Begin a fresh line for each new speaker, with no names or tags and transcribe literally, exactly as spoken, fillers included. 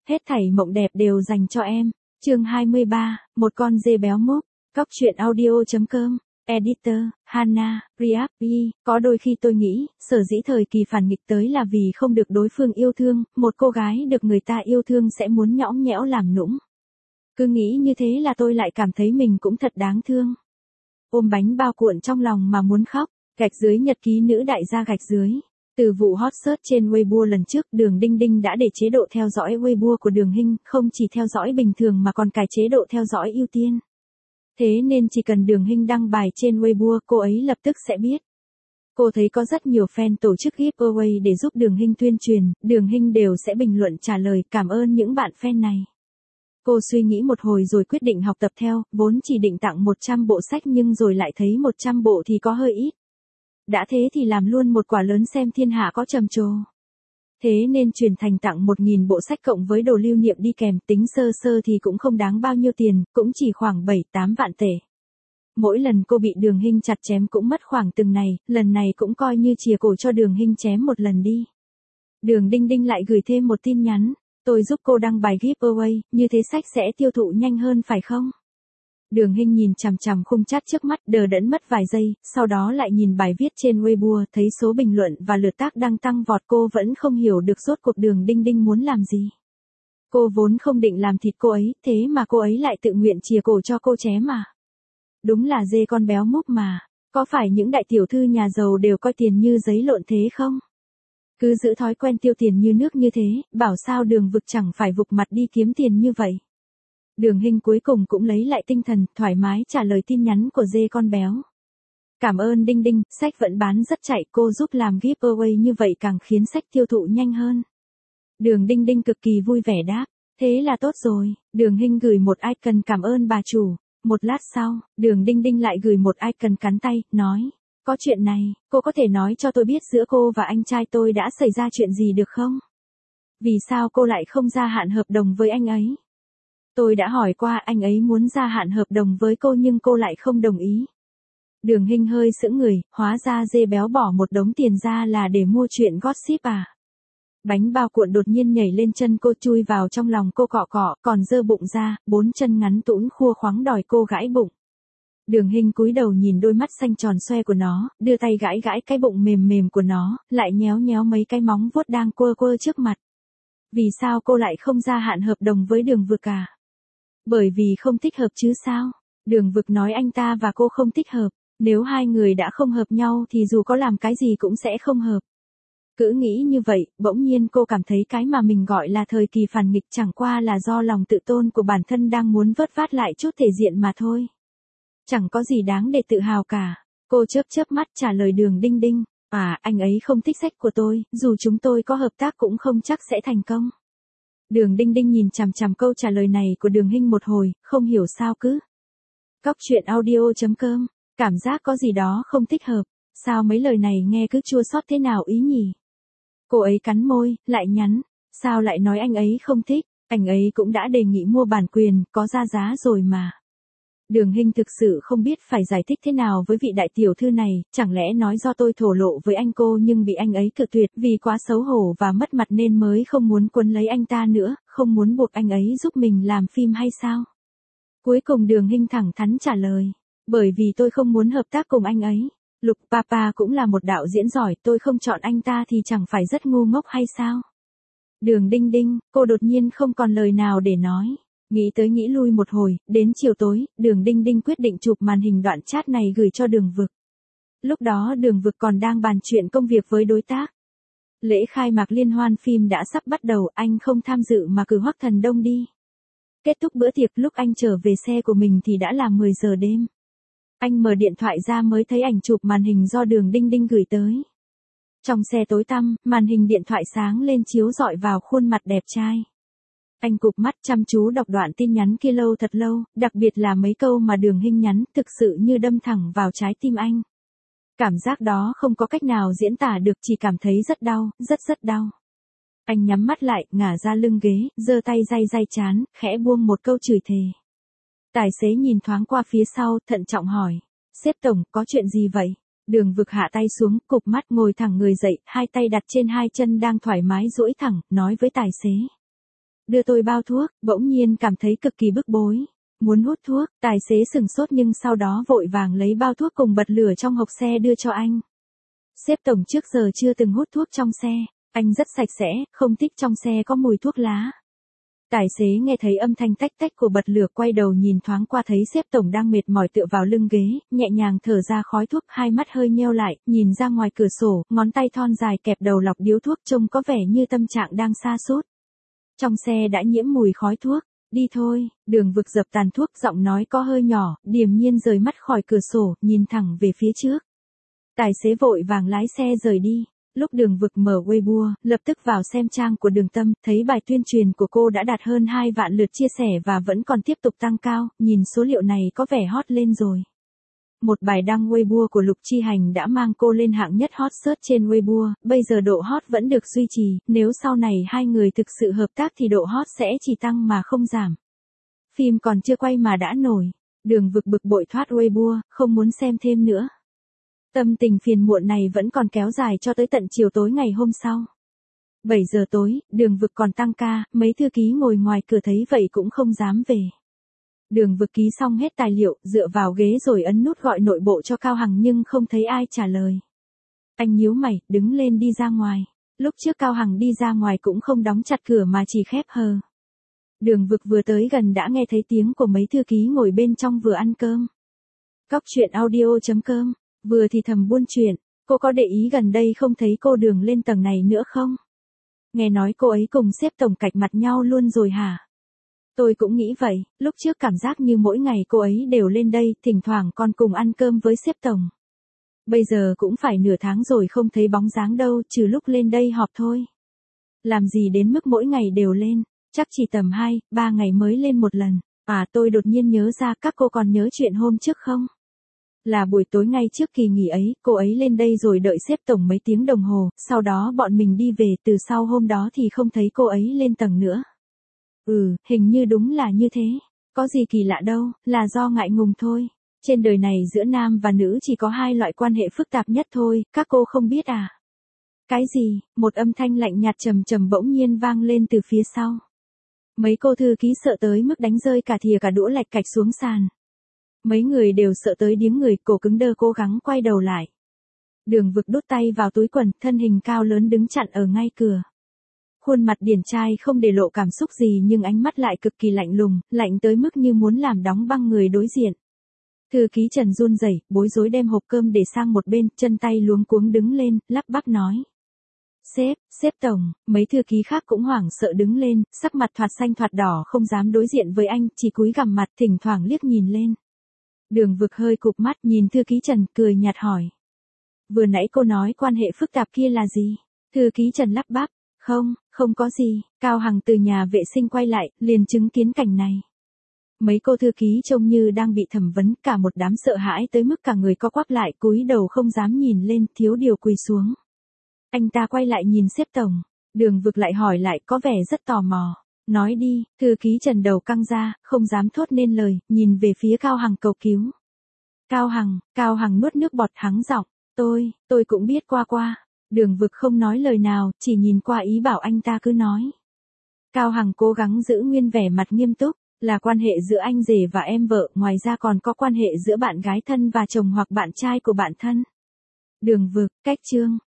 Hết thảy mộng đẹp đều dành cho em. Chương hai mươi ba, một con dê béo múp. Cóc truyện audio chấm com. Editor, Hana, Priapi. Có đôi khi tôi nghĩ, sở dĩ thời kỳ phản nghịch tới là vì không được đối phương yêu thương, một cô gái được người ta yêu thương sẽ muốn nhõng nhẽo làm nũng. Cứ nghĩ như thế là tôi lại cảm thấy mình cũng thật đáng thương. Ôm bánh bao cuộn trong lòng mà muốn khóc, gạch dưới nhật ký nữ đại gia gạch dưới. Từ vụ hot search trên Weibo lần trước, Đường Đinh Đinh đã để chế độ theo dõi Weibo của Đường Hinh, không chỉ theo dõi bình thường mà còn cài chế độ theo dõi ưu tiên. Thế nên chỉ cần Đường Hinh đăng bài trên Weibo, cô ấy lập tức sẽ biết. Cô thấy có rất nhiều fan tổ chức giveaway để giúp Đường Hinh tuyên truyền, Đường Hinh đều sẽ bình luận trả lời cảm ơn những bạn fan này. Cô suy nghĩ một hồi rồi quyết định học tập theo, vốn chỉ định tặng một trăm bộ sách nhưng rồi lại thấy một trăm bộ thì có hơi ít. Đã thế thì làm luôn một quả lớn xem thiên hạ có trầm trồ. Thế nên chuyển thành tặng một nghìn bộ sách cộng với đồ lưu niệm đi kèm, tính sơ sơ thì cũng không đáng bao nhiêu tiền, cũng chỉ khoảng bảy tám vạn tệ. Mỗi lần cô bị Đường Hinh chặt chém cũng mất khoảng từng này, lần này cũng coi như chìa cổ cho Đường Hinh chém một lần đi. Đường Đinh Đinh lại gửi thêm một tin nhắn, tôi giúp cô đăng bài giveaway, như thế sách sẽ tiêu thụ nhanh hơn phải không? Đường Hinh nhìn chằm chằm khung chat trước mắt, đờ đẫn mất vài giây, sau đó lại nhìn bài viết trên Weibo, thấy số bình luận và lượt tác đăng tăng vọt, cô vẫn không hiểu được rốt cuộc Đường Đinh Đinh muốn làm gì. Cô vốn không định làm thịt cô ấy, thế mà cô ấy lại tự nguyện chìa cổ cho cô chém à. Đúng là dê con béo múp mà, có phải những đại tiểu thư nhà giàu đều coi tiền như giấy lộn thế không? Cứ giữ thói quen tiêu tiền như nước như thế, bảo sao Đường Vực chẳng phải vục mặt đi kiếm tiền như vậy. Đường Hinh cuối cùng cũng lấy lại tinh thần, thoải mái trả lời tin nhắn của dê con béo. Cảm ơn Đinh Đinh, sách vẫn bán rất chạy, cô giúp làm giveaway như vậy càng khiến sách tiêu thụ nhanh hơn. Đường Đinh Đinh cực kỳ vui vẻ đáp, thế là tốt rồi. Đường Hinh gửi một icon cảm ơn bà chủ. Một lát sau, Đường Đinh Đinh lại gửi một icon cắn tay, nói, có chuyện này, cô có thể nói cho tôi biết giữa cô và anh trai tôi đã xảy ra chuyện gì được không? Vì sao cô lại không gia hạn hợp đồng với anh ấy? Tôi đã hỏi qua, anh ấy muốn gia hạn hợp đồng với cô nhưng cô lại không đồng ý. Đường Hinh hơi sững người, hóa ra dê béo bỏ một đống tiền ra là để mua chuyện gossip à. Bánh bao cuộn đột nhiên nhảy lên chân cô, chui vào trong lòng cô cọ cọ, còn giơ bụng ra, bốn chân ngắn tũn khua khoắng đòi cô gãi bụng. Đường Hinh cúi đầu nhìn đôi mắt xanh tròn xoe của nó, đưa tay gãi gãi cái bụng mềm mềm của nó, lại nhéo nhéo mấy cái móng vuốt đang quơ quơ trước mặt. Vì sao cô lại không gia hạn hợp đồng với Đường Vực à? Bởi vì không thích hợp chứ sao? Đường Vực nói anh ta và cô không thích hợp, nếu hai người đã không hợp nhau thì dù có làm cái gì cũng sẽ không hợp. Cứ nghĩ như vậy, bỗng nhiên cô cảm thấy cái mà mình gọi là thời kỳ phản nghịch chẳng qua là do lòng tự tôn của bản thân đang muốn vớt vát lại chút thể diện mà thôi. Chẳng có gì đáng để tự hào cả. Cô chớp chớp mắt trả lời Đường Đinh Đinh, à, anh ấy không thích sách của tôi, dù chúng tôi có hợp tác cũng không chắc sẽ thành công. Đường Đinh Đinh nhìn chằm chằm câu trả lời này của Đường Hinh một hồi, không hiểu sao cứ. Cóc truyện audio chấm com, cảm giác có gì đó không thích hợp, sao mấy lời này nghe cứ chua xót thế nào ý nhỉ? Cô ấy cắn môi, lại nhắn, sao lại nói anh ấy không thích, anh ấy cũng đã đề nghị mua bản quyền, có ra giá rồi mà. Đường Hinh thực sự không biết phải giải thích thế nào với vị đại tiểu thư này, chẳng lẽ nói do tôi thổ lộ với anh cô nhưng bị anh ấy cự tuyệt vì quá xấu hổ và mất mặt nên mới không muốn quấn lấy anh ta nữa, không muốn buộc anh ấy giúp mình làm phim hay sao? Cuối cùng Đường Hinh thẳng thắn trả lời, bởi vì tôi không muốn hợp tác cùng anh ấy. Lục Papa cũng là một đạo diễn giỏi, tôi không chọn anh ta thì chẳng phải rất ngu ngốc hay sao? Đường Đinh Đinh, cô đột nhiên không còn lời nào để nói. Nghĩ tới nghĩ lui một hồi, đến chiều tối, Đường Đinh Đinh quyết định chụp màn hình đoạn chat này gửi cho Đường Vực. Lúc đó Đường Vực còn đang bàn chuyện công việc với đối tác. Lễ khai mạc liên hoan phim đã sắp bắt đầu, anh không tham dự mà cử Hoắc Thần Đông đi. Kết thúc bữa tiệc, lúc anh trở về xe của mình thì đã là mười giờ đêm. Anh mở điện thoại ra mới thấy ảnh chụp màn hình do Đường Đinh Đinh gửi tới. Trong xe tối tăm, màn hình điện thoại sáng lên chiếu rọi vào khuôn mặt đẹp trai. Anh cụp mắt chăm chú đọc đoạn tin nhắn kia lâu thật lâu, đặc biệt là mấy câu mà Đường Hinh nhắn, thực sự như đâm thẳng vào trái tim anh. Cảm giác đó không có cách nào diễn tả được, chỉ cảm thấy rất đau, rất rất đau. Anh nhắm mắt lại, ngả ra lưng ghế, giơ tay day day trán, khẽ buông một câu chửi thề. Tài xế nhìn thoáng qua phía sau, thận trọng hỏi, sếp tổng, có chuyện gì vậy? Đường Vực hạ tay xuống, cụp mắt ngồi thẳng người dậy, hai tay đặt trên hai chân đang thoải mái duỗi thẳng, nói với tài xế. đưa tôi bao thuốc, bỗng nhiên cảm thấy cực kỳ bức bối. Muốn hút thuốc, tài xế sửng sốt nhưng sau đó vội vàng lấy bao thuốc cùng bật lửa trong hộp xe đưa cho anh. Sếp tổng trước giờ chưa từng hút thuốc trong xe, anh rất sạch sẽ, không thích trong xe có mùi thuốc lá. Tài xế nghe thấy âm thanh tách tách của bật lửa quay đầu nhìn thoáng qua thấy sếp tổng đang mệt mỏi tựa vào lưng ghế, nhẹ nhàng thở ra khói thuốc, hai mắt hơi nheo lại, nhìn ra ngoài cửa sổ, ngón tay thon dài kẹp đầu lọc điếu thuốc trông có vẻ như tâm trạng đang sa sút. Trong xe đã nhiễm mùi khói thuốc, đi thôi, Đường Vực dập tàn thuốc giọng nói có hơi nhỏ, điềm nhiên rời mắt khỏi cửa sổ, nhìn thẳng về phía trước. Tài xế vội vàng lái xe rời đi. Lúc Đường Vực mở Weibo, lập tức vào xem trang của Đường Tâm, thấy bài tuyên truyền của cô đã đạt hơn hai vạn lượt chia sẻ và vẫn còn tiếp tục tăng cao, nhìn số liệu này có vẻ hot lên rồi. Một bài đăng Weibo của Lục Chi Hành đã mang cô lên hạng nhất hot search trên Weibo, bây giờ độ hot vẫn được duy trì, nếu sau này hai người thực sự hợp tác thì độ hot sẽ chỉ tăng mà không giảm. Phim còn chưa quay mà đã nổi, Đường Vực bực bội thoát Weibo, không muốn xem thêm nữa. Tâm tình phiền muộn này vẫn còn kéo dài cho tới tận chiều tối ngày hôm sau. bảy giờ tối, Đường Vực còn tăng ca, mấy thư ký ngồi ngoài cửa thấy vậy cũng không dám về. Đường Vực ký xong hết tài liệu, dựa vào ghế rồi ấn nút gọi nội bộ cho Cao Hằng nhưng không thấy ai trả lời. Anh nhíu mày, đứng lên đi ra ngoài. Lúc trước Cao Hằng đi ra ngoài cũng không đóng chặt cửa mà chỉ khép hờ. Đường Vực vừa tới gần đã nghe thấy tiếng của mấy thư ký ngồi bên trong vừa ăn cơm. Cóc truyện audio chấm com, vừa thì thầm buôn chuyện, cô có để ý gần đây không thấy cô Đường lên tầng này nữa không? Nghe nói cô ấy cùng sếp tổng cạch mặt nhau luôn rồi hả? Tôi cũng nghĩ vậy, lúc trước cảm giác như mỗi ngày cô ấy đều lên đây, thỉnh thoảng còn cùng ăn cơm với sếp tổng. Bây giờ cũng phải nửa tháng rồi không thấy bóng dáng đâu, trừ lúc lên đây họp thôi. Làm gì đến mức mỗi ngày đều lên, chắc chỉ tầm hai, ba ngày mới lên một lần. À tôi đột nhiên nhớ ra các cô còn nhớ chuyện hôm trước không? Là buổi tối ngay trước kỳ nghỉ ấy, cô ấy lên đây rồi đợi sếp tổng mấy tiếng đồng hồ, sau đó bọn mình đi về, từ sau hôm đó thì không thấy cô ấy lên tầng nữa. Ừ, hình như đúng là như thế. Có gì kỳ lạ đâu, là do ngại ngùng thôi. Trên đời này giữa nam và nữ chỉ có hai loại quan hệ phức tạp nhất thôi, các cô không biết à? Cái gì? Một âm thanh lạnh nhạt trầm trầm bỗng nhiên vang lên từ phía sau. Mấy cô thư ký sợ tới mức đánh rơi cả thìa cả đũa lạch cạch xuống sàn. Mấy người đều sợ tới điếng người, cổ cứng đơ cố gắng quay đầu lại. Đường Vực đút tay vào túi quần, thân hình cao lớn đứng chặn ở ngay cửa. Khuôn mặt điển trai không để lộ cảm xúc gì nhưng ánh mắt lại cực kỳ lạnh lùng, lạnh tới mức như muốn làm đóng băng người đối diện. Thư ký Trần run rẩy, bối rối đem hộp cơm để sang một bên, chân tay luống cuống đứng lên, lắp bắp nói. Sếp, sếp tổng, mấy thư ký khác cũng hoảng sợ đứng lên, sắc mặt thoạt xanh thoạt đỏ không dám đối diện với anh, chỉ cúi gằm mặt thỉnh thoảng liếc nhìn lên. Đường Vực hơi cụp mắt nhìn thư ký Trần cười nhạt hỏi. Vừa nãy cô nói quan hệ phức tạp kia là gì? Thư ký Trần lắp bắp. Không, không có gì. Cao Hằng từ nhà vệ sinh quay lại, liền chứng kiến cảnh này. Mấy cô thư ký trông như đang bị thẩm vấn, cả một đám sợ hãi tới mức cả người co quắp lại, cúi đầu không dám nhìn lên, thiếu điều quỳ xuống. Anh ta quay lại nhìn sếp tổng. Đường Vực lại hỏi lại có vẻ rất tò mò. Nói đi, thư ký Trần đầu căng ra, không dám thốt nên lời, nhìn về phía Cao Hằng cầu cứu. Cao Hằng, Cao Hằng nuốt nước bọt hắng giọng. Tôi, tôi cũng biết qua qua. Đường Vực không nói lời nào, chỉ nhìn qua ý bảo anh ta cứ nói. Cao Hằng cố gắng giữ nguyên vẻ mặt nghiêm túc, là quan hệ giữa anh rể và em vợ, ngoài ra còn có quan hệ giữa bạn gái thân và chồng hoặc bạn trai của bạn thân. Đường Vực, cách chương.